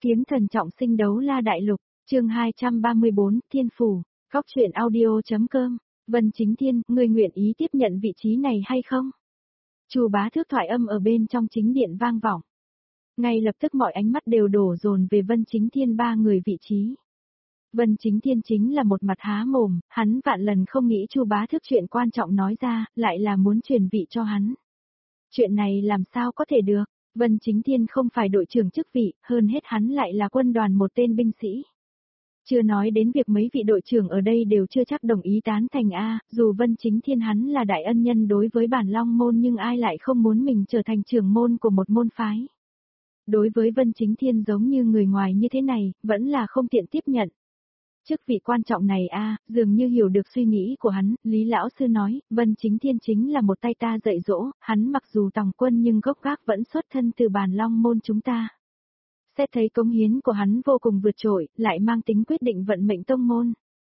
Kiếm thần trọng sinh đấu la đại lục, chương 234, Thiên Phủ, Góc truyện audio.com, Vân Chính Thiên, ngươi nguyện ý tiếp nhận vị trí này hay không? Chu Bá Thước thoại âm ở bên trong chính điện vang vọng. Ngay lập tức mọi ánh mắt đều đổ dồn về Vân Chính Thiên ba người vị trí. Vân Chính Thiên chính là một mặt há mồm, hắn vạn lần không nghĩ Chu Bá Thước chuyện quan trọng nói ra, lại là muốn truyền vị cho hắn. Chuyện này làm sao có thể được? Vân Chính Thiên không phải đội trưởng chức vị, hơn hết hắn lại là quân đoàn một tên binh sĩ. Chưa nói đến việc mấy vị đội trưởng ở đây đều chưa chắc đồng ý tán thành dù Vân Chính Thiên hắn là đại ân nhân đối với bản Long môn nhưng ai lại không muốn mình trở thành trưởng môn của một môn phái. Đối với Vân Chính Thiên giống như người ngoài như thế này, vẫn là không tiện tiếp nhận. Chức vị quan trọng này dường như hiểu được suy nghĩ của hắn, Lý Lão Sư nói, Vân Chính Thiên chính là một tay ta dạy dỗ, hắn mặc dù tòng quân nhưng gốc gác vẫn xuất thân từ bản Long môn chúng ta. Xét thấy cống hiến của hắn vô cùng vượt trội, lại mang tính quyết định vận mệnh tông môn.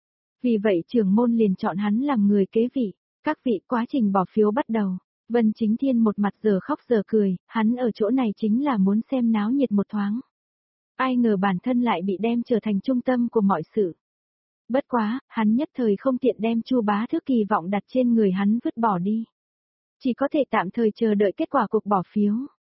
Vì vậy trưởng môn liền chọn hắn làm người kế vị, các vị quá trình bỏ phiếu bắt đầu. Vân Chính Thiên một mặt giờ khóc giờ cười, hắn ở chỗ này chính là muốn xem náo nhiệt một thoáng. Ai ngờ bản thân lại bị đem trở thành trung tâm của mọi sự. Bất quá, hắn nhất thời không tiện đem Chu Bá Thước kỳ vọng đặt trên người hắn vứt bỏ đi. Chỉ có thể tạm thời chờ đợi kết quả cuộc bỏ phiếu.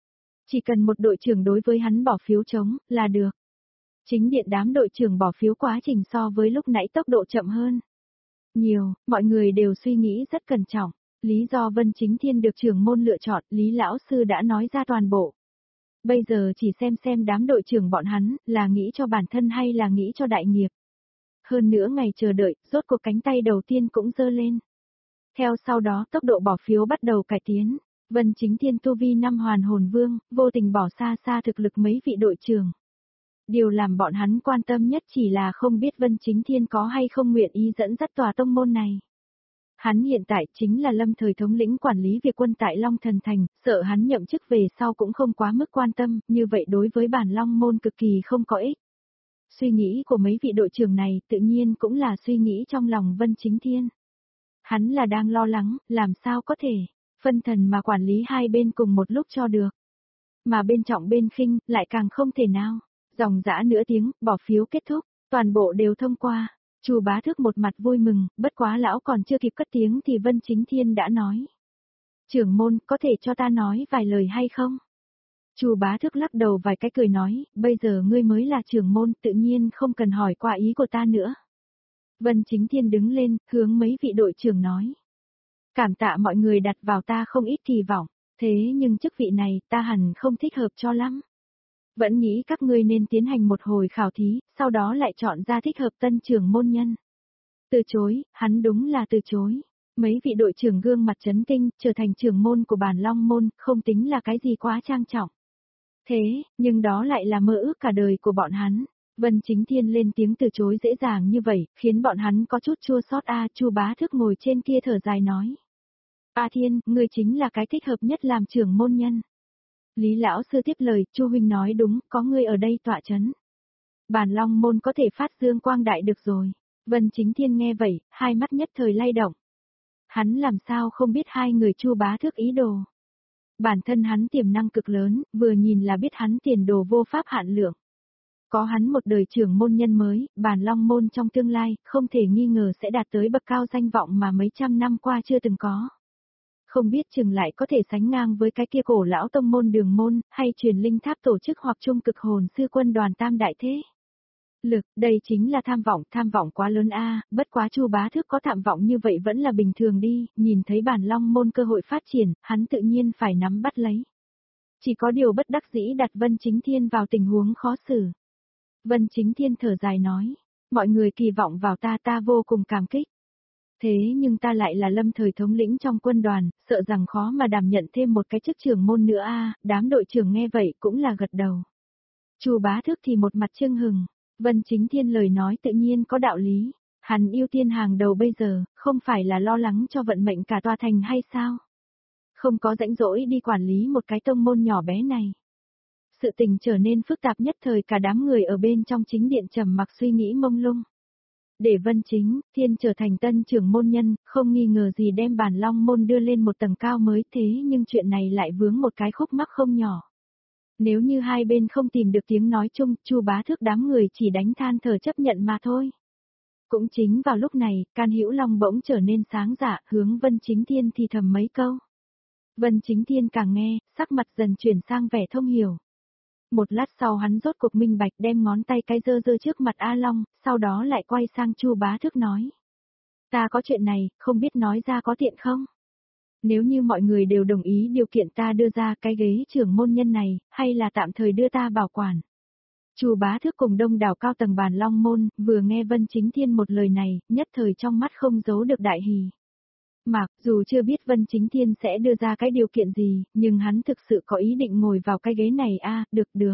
Chỉ cần một đội trưởng đối với hắn bỏ phiếu chống, là được. Chính điện đám đội trưởng bỏ phiếu quá trình so với lúc nãy tốc độ chậm hơn. Nhiều, mọi người đều suy nghĩ rất cẩn trọng. Lý do Vân Chính Thiên được trưởng môn lựa chọn, Lý Lão Sư đã nói ra toàn bộ. Bây giờ chỉ xem đám đội trưởng bọn hắn, là nghĩ cho bản thân hay là nghĩ cho đại nghiệp. Hơn nữa ngày chờ đợi, rốt cuộc cánh tay đầu tiên cũng giơ lên. Theo sau đó tốc độ bỏ phiếu bắt đầu cải tiến. Vân Chính Thiên tu vi 5 hoàn hồn vương, vô tình bỏ xa thực lực mấy vị đội trưởng. Điều làm bọn hắn quan tâm nhất chỉ là không biết Vân Chính Thiên có hay không nguyện ý dẫn dắt tòa tông môn này. Hắn hiện tại chính là lâm thời thống lĩnh quản lý việc quân tại Long Thần Thành, sợ hắn nhậm chức về sau cũng không quá mức quan tâm, như vậy đối với bản Long môn cực kỳ không có ích. Suy nghĩ của mấy vị đội trưởng này tự nhiên cũng là suy nghĩ trong lòng Vân Chính Thiên. Hắn là đang lo lắng, làm sao có thể phân thần mà quản lý hai bên cùng một lúc cho được. Mà bên trọng bên khinh, lại càng không thể nào. Dòng dã nửa tiếng, bỏ phiếu kết thúc, toàn bộ đều thông qua. Chu Bá Thước một mặt vui mừng, bất quá lão còn chưa kịp cất tiếng thì Vân Chính Thiên đã nói. Trưởng môn, có thể cho ta nói vài lời hay không? Chu Bá Thước lắc đầu vài cái cười nói, bây giờ ngươi mới là trưởng môn, tự nhiên không cần hỏi qua ý của ta nữa. Vân Chính Thiên đứng lên, hướng mấy vị đội trưởng nói. Cảm tạ mọi người đặt vào ta không ít kỳ vọng, thế nhưng chức vị này ta hẳn không thích hợp cho lắm. Vẫn nghĩ các ngươi nên tiến hành một hồi khảo thí, sau đó lại chọn ra thích hợp tân trưởng môn nhân. Từ chối, hắn đúng là từ chối. Mấy vị đội trưởng gương mặt chấn kinh, trở thành trưởng môn của bản Long môn, không tính là cái gì quá trang trọng. Thế, nhưng đó lại là mơ ước cả đời của bọn hắn. Vân Chính Thiên lên tiếng từ chối dễ dàng như vậy, khiến bọn hắn có chút chua xót. Chu Bá Thước ngồi trên kia thở dài nói. Thiên, ngươi chính là cái thích hợp nhất làm trưởng môn nhân. Lý Lão Sư tiếp lời, Chu huynh nói đúng, có ngươi ở đây tọa chấn. Bản Long môn có thể phát dương quang đại được rồi. Vân Chính Thiên nghe vậy, hai mắt nhất thời lay động. Hắn làm sao không biết hai người Chu Bá Thước ý đồ. Bản thân hắn tiềm năng cực lớn, vừa nhìn là biết hắn tiền đồ vô pháp hạn lượng. Có hắn một đời trưởng môn nhân mới, bản Long môn trong tương lai, không thể nghi ngờ sẽ đạt tới bậc cao danh vọng mà mấy trăm năm qua chưa từng có. Không biết chừng lại có thể sánh ngang với cái kia cổ lão tông môn Đường môn, hay truyền linh tháp tổ chức hoặc trung cực hồn sư quân đoàn tam đại thế. Lực, đây chính là tham vọng quá lớn bất quá Chu Bá Thước có tham vọng như vậy vẫn là bình thường đi, nhìn thấy bản Long môn cơ hội phát triển, hắn tự nhiên phải nắm bắt lấy. Chỉ có điều bất đắc dĩ đặt Vân Chính Thiên vào tình huống khó xử. Vân Chính Thiên thở dài nói, mọi người kỳ vọng vào ta vô cùng cảm kích. Thế nhưng ta lại là lâm thời thống lĩnh trong quân đoàn, sợ rằng khó mà đảm nhận thêm một cái chức trưởng môn nữa đám đội trưởng nghe vậy cũng là gật đầu. Chu Bá Thước thì một mặt chưng hừng, Vân Chính Thiên lời nói tự nhiên có đạo lý, hắn ưu tiên hàng đầu bây giờ, không phải là lo lắng cho vận mệnh cả tòa thành hay sao? Không có rãnh rỗi đi quản lý một cái tông môn nhỏ bé này. Sự tình trở nên phức tạp nhất thời cả đám người ở bên trong chính điện trầm mặc suy nghĩ mông lung. Để Vân Chính Thiên trở thành tân trưởng môn nhân, không nghi ngờ gì đem bản Long môn đưa lên một tầng cao mới thế nhưng chuyện này lại vướng một cái khúc mắc không nhỏ. Nếu như hai bên không tìm được tiếng nói chung, Chu Bá Thước đám người chỉ đánh than thở chấp nhận mà thôi. Cũng chính vào lúc này, Can Hữu Long bỗng trở nên sáng dạ, hướng Vân Chính Thiên thì thầm mấy câu. Vân Chính Thiên càng nghe, sắc mặt dần chuyển sang vẻ thông hiểu. Một lát sau hắn rốt cuộc minh bạch đem ngón tay cái giơ giơ trước mặt A Long, sau đó lại quay sang Chu Bá Thước nói. Ta có chuyện này, không biết nói ra có tiện không? Nếu như mọi người đều đồng ý điều kiện ta đưa ra cái ghế trưởng môn nhân này, hay là tạm thời đưa ta bảo quản. Chu Bá Thước cùng đông đảo cao tầng bàn Long Môn, vừa nghe Vân Chính Thiên một lời này, nhất thời trong mắt không giấu được đại hỉ. Mà, dù chưa biết Vân Chính Thiên sẽ đưa ra cái điều kiện gì, nhưng hắn thực sự có ý định ngồi vào cái ghế này được.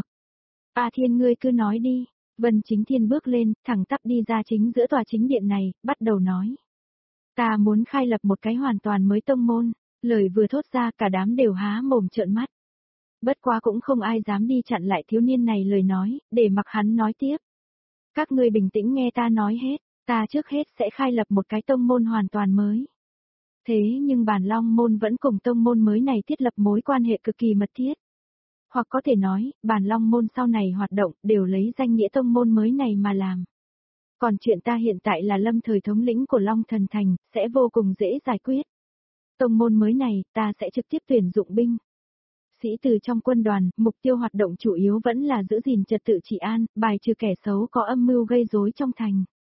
A Thiên ngươi cứ nói đi. Vân Chính Thiên bước lên, thẳng tắp đi ra chính giữa tòa chính điện này, bắt đầu nói. Ta muốn khai lập một cái hoàn toàn mới tông môn, lời vừa thốt ra cả đám đều há mồm trợn mắt. Bất quá cũng không ai dám đi chặn lại thiếu niên này lời nói, để mặc hắn nói tiếp. Các ngươi bình tĩnh nghe ta nói hết, ta trước hết sẽ khai lập một cái tông môn hoàn toàn mới. Thế nhưng bản Long môn vẫn cùng tông môn mới này thiết lập mối quan hệ cực kỳ mật thiết. Hoặc có thể nói, bản Long môn sau này hoạt động đều lấy danh nghĩa tông môn mới này mà làm. Còn chuyện ta hiện tại là lâm thời thống lĩnh của Long Thần Thành, sẽ vô cùng dễ giải quyết. Tông môn mới này, ta sẽ trực tiếp tuyển dụng binh. Sĩ từ trong quân đoàn, mục tiêu hoạt động chủ yếu vẫn là giữ gìn trật tự trị an, bài trừ kẻ xấu có âm mưu gây rối trong thành.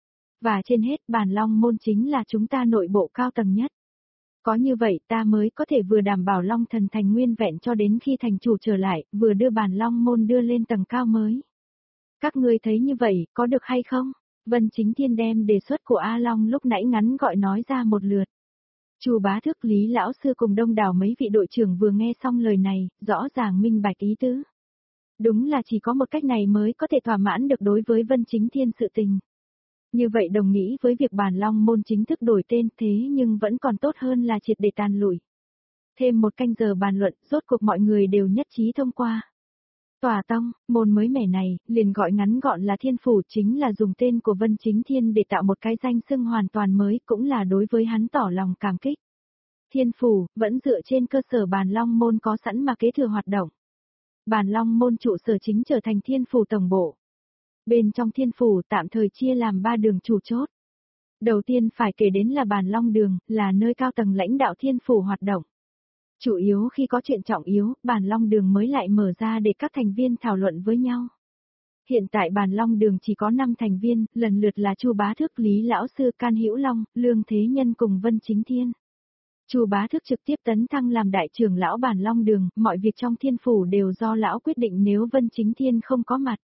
Và trên hết, bản Long môn chính là chúng ta nội bộ cao tầng nhất. Có như vậy ta mới có thể vừa đảm bảo Long Thần Thành nguyên vẹn cho đến khi thành chủ trở lại, vừa đưa bản Long môn đưa lên tầng cao mới. Các ngươi thấy như vậy, có được hay không? Vân Chính Thiên đem đề xuất của A Long lúc nãy ngắn gọi nói ra một lượt. Chu Bá Thước Lý lão sư cùng đông đảo mấy vị đội trưởng vừa nghe xong lời này, rõ ràng minh bạch ý tứ. Đúng là chỉ có một cách này mới có thể thỏa mãn được đối với Vân Chính Thiên sự tình. Như vậy đồng nghĩ với việc bản Long môn chính thức đổi tên thế nhưng vẫn còn tốt hơn là triệt để tàn lụi. Thêm một canh giờ bàn luận, rốt cuộc mọi người đều nhất trí thông qua. Tòa tông, môn mới mẻ này, liền gọi ngắn gọn là Thiên Phủ, chính là dùng tên của Vân Chính Thiên để tạo một cái danh xưng hoàn toàn mới, cũng là đối với hắn tỏ lòng cảm kích. Thiên Phủ, vẫn dựa trên cơ sở bản Long môn có sẵn mà kế thừa hoạt động. Bản Long môn trụ sở chính trở thành Thiên Phủ tổng bộ. Bên trong Thiên Phủ tạm thời chia làm 3 đường chủ chốt. Đầu tiên phải kể đến là bản Long đường, là nơi cao tầng lãnh đạo Thiên Phủ hoạt động. Chủ yếu khi có chuyện trọng yếu, bản Long đường mới lại mở ra để các thành viên thảo luận với nhau. Hiện tại bản Long đường chỉ có 5 thành viên, lần lượt là Chu Bá Thước, Lý lão sư, Can Hữu Long, Lương Thế Nhân cùng Vân Chính Thiên. Chu Bá Thước trực tiếp tấn thăng làm đại trưởng lão bản Long đường, mọi việc trong Thiên Phủ đều do lão quyết định nếu Vân Chính Thiên không có mặt.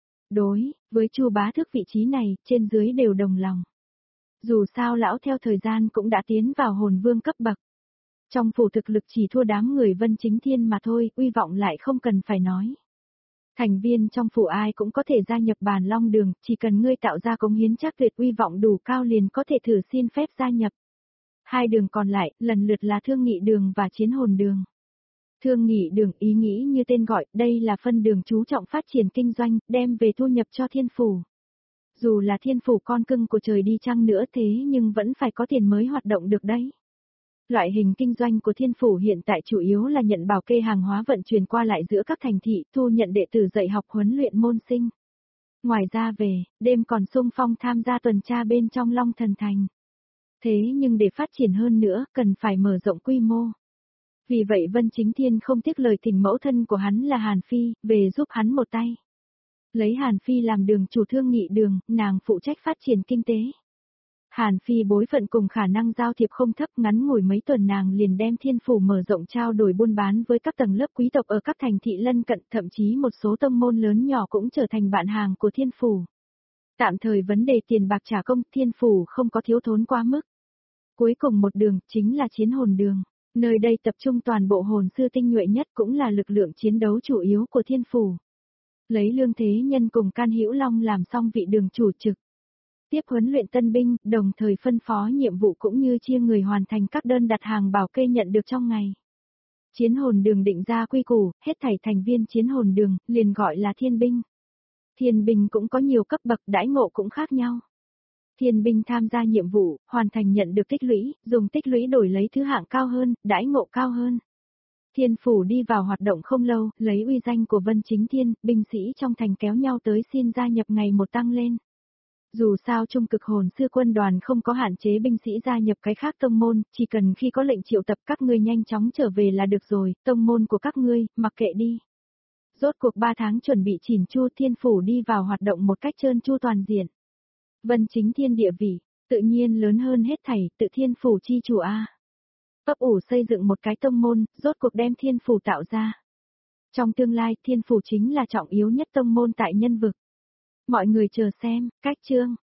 Đối với Chu Bá Thước vị trí này, trên dưới đều đồng lòng. Dù sao lão theo thời gian cũng đã tiến vào hồn vương cấp bậc. Trong phủ thực lực chỉ thua đám người Vân Chính Thiên mà thôi, uy vọng lại không cần phải nói. Thành viên trong phủ ai cũng có thể gia nhập bản Long đường, chỉ cần ngươi tạo ra cống hiến chắc tuyệt uy vọng đủ cao liền có thể thử xin phép gia nhập. 2 đường còn lại, lần lượt là Thương Nghị đường và Chiến Hồn đường. Thương Nghị đường ý nghĩ như tên gọi, đây là phân đường chú trọng phát triển kinh doanh, đem về thu nhập cho Thiên Phủ. Dù là Thiên Phủ con cưng của trời đi chăng nữa thế nhưng vẫn phải có tiền mới hoạt động được đấy. Loại hình kinh doanh của Thiên Phủ hiện tại chủ yếu là nhận bảo kê hàng hóa vận chuyển qua lại giữa các thành thị, thu nhận đệ tử dạy học huấn luyện môn sinh. Ngoài ra về, đêm còn xung phong tham gia tuần tra bên trong Long Thần Thành. Thế nhưng để phát triển hơn nữa, cần phải mở rộng quy mô. Vì vậy Vân Chính Thiên không tiếc lời thỉnh mẫu thân của hắn là Hàn Phi, về giúp hắn một tay. Lấy Hàn Phi làm đường chủ Thương Nghị đường, nàng phụ trách phát triển kinh tế. Hàn Phi bối phận cùng khả năng giao thiệp không thấp, ngắn ngủi mấy tuần nàng liền đem Thiên Phủ mở rộng trao đổi buôn bán với các tầng lớp quý tộc ở các thành thị lân cận, thậm chí một số tông môn lớn nhỏ cũng trở thành bạn hàng của Thiên Phủ. Tạm thời vấn đề tiền bạc trả công, Thiên Phủ không có thiếu thốn quá mức. Cuối cùng một đường, chính là Chiến Hồn đường. Nơi đây tập trung toàn bộ hồn sư tinh nhuệ nhất cũng là lực lượng chiến đấu chủ yếu của Thiên Phủ. Lấy Lương Thế Nhân cùng Can Hữu Long làm xong vị đường chủ trực. Tiếp huấn luyện tân binh, đồng thời phân phó nhiệm vụ cũng như chia người hoàn thành các đơn đặt hàng bảo kê nhận được trong ngày. Chiến Hồn đường định ra quy củ, hết thảy thành viên Chiến Hồn đường, liền gọi là thiên binh. Thiên binh cũng có nhiều cấp bậc, đãi ngộ cũng khác nhau. Thiên binh tham gia nhiệm vụ, hoàn thành nhận được tích lũy, dùng tích lũy đổi lấy thứ hạng cao hơn, đãi ngộ cao hơn. Thiên phủ đi vào hoạt động không lâu, lấy uy danh của Vân Chính Thiên, binh sĩ trong thành kéo nhau tới xin gia nhập ngày một tăng lên. Dù sao Trung Cực Hồn Sư quân đoàn không có hạn chế binh sĩ gia nhập cái khác tông môn, chỉ cần khi có lệnh triệu tập các ngươi nhanh chóng trở về là được rồi, tông môn của các ngươi, mặc kệ đi. Rốt cuộc 3 tháng chuẩn bị chỉn chu, Thiên phủ đi vào hoạt động một cách trơn tru toàn diện. Vân Chính Thiên địa vị, tự nhiên lớn hơn hết thảy, tự Thiên phủ chi chủ a. Ấp ủ xây dựng một cái tông môn, rốt cuộc đem Thiên phủ tạo ra. Trong tương lai, Thiên phủ chính là trọng yếu nhất tông môn tại nhân vực. Mọi người chờ xem, cách chương.